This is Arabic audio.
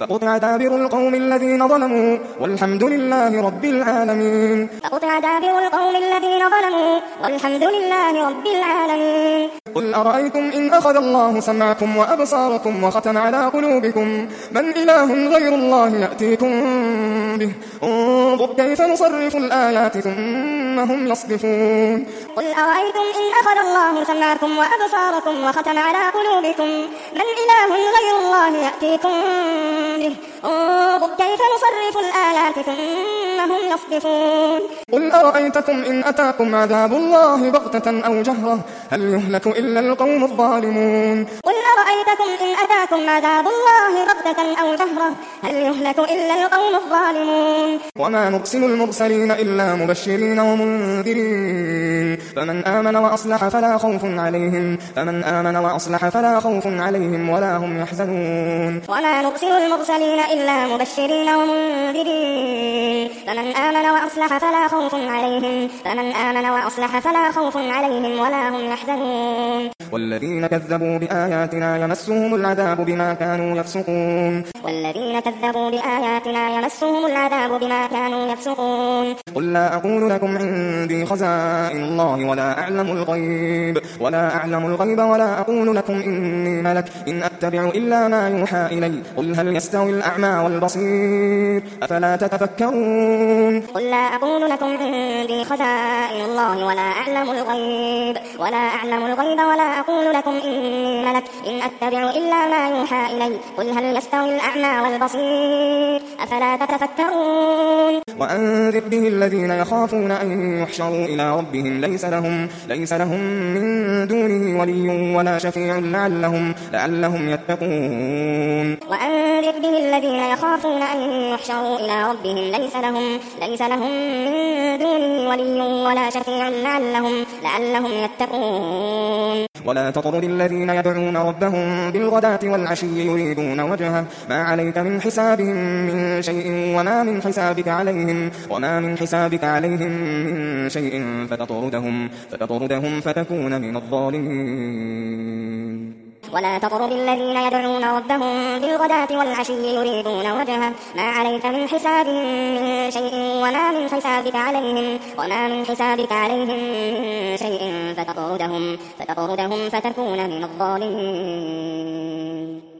فقطع دابر القوم الذين ظلموا والحمد لله رب العالمين. فقطع دابر القوم الذين ظلموا والحمد لله رب العالمين. قل أرأيتم إن أخذ الله سمعكم وأبصاركم وختم على قلوبكم من إله غير الله يأتيكم به انظر كيف نصرف الآيات ثم هم يصدفون. قل أرأيتم إن أخذ الله سمعكم وأبصاركم وختم على قلوبكم من إله غير الله يأتيكم به انظر كيف نصرف الآيات ثم هم يصدفون. قل أرأيتكم إن أتاكم عذاب الله بغتة أو جهرة هل يهلك إلا القوم الظالمون. قل أرأيتكم إن أتاكم عذاب الله بغتة أو جهرة هل يهلك إلا القوم الظالمون. وما نرسل المرسلين إلا مبشرين ومنذرين فمن آمن وأصلح فلا خوف عليهم ولا هم يحزنون. وما نرسل المرسلين إلا مبشرين ومنذرين فمن آمن وأصلح فلا خوف عليهم ولا هم يحزنون. والذين كذبوا بآياتنا يمسهم العذاب بما كانوا يفسقون. قل لا أقول لكم عندي خزائن الله ولا أعلم الغيب ولا أقول لكم إني ملك إن أتبع إلا ما يوحى إلي قل هل يستوي الأعمى والبصير أفلا تتفكرون. قل لا أقول لكم عندي خزائن الله ولا أعلم الغيب ولا أقول لكم إني ملك إن أتبع إلا ما يوحى إلي قل هل يستوي الأعمى والبصير أفلا تتفكرون. وأنذر به الذين يخافون أن يحشروا إلى ربهم ليس لهم من دونه ولي ولا شفيع لعلهم يتقون. وأنذر به الذين يخافون أن يحشروا إلى ربهم ليس لهم من دونه ولي ولا شفيع لعلهم يتقون. ولا تطرد الذين يدعون ربهم بالغداة والعشي يريدون وجهه ما عليك من حسابهم من شيء وما من حسابك عليهم من شيء فتطردهم فتكون من الظالمين. ولا تطرد الذين يدعون ربهم بالغداة والعشي يريدون وجهه ما عليك من حسابهم من شيء وما من حسابك عليهم من شيء فتطردهم فتكون من الظالمين.